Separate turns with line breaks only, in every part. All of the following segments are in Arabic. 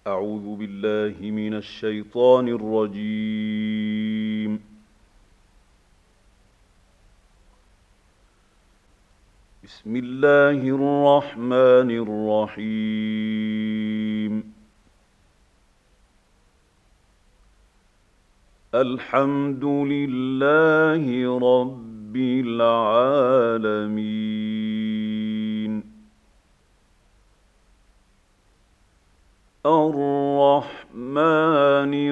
أعوذ بالله من الشيطان الرجيم. بسم الله الرحمن الرحيم. الحمد لله رب العالمين. الرحمن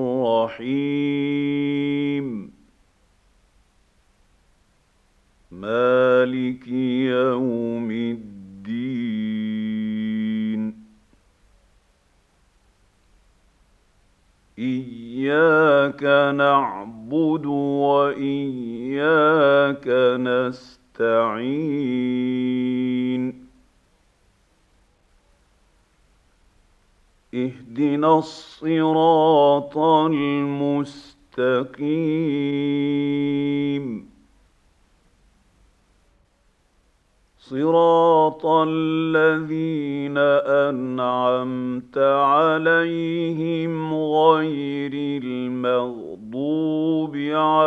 الرحيم. مالك يوم الدين. إياك نعبد وإياك نستعين. اهدنا الصراط المستقيم. صراط الذين أنعمت عليهم غير المغضوب عليهم ولا الضالين.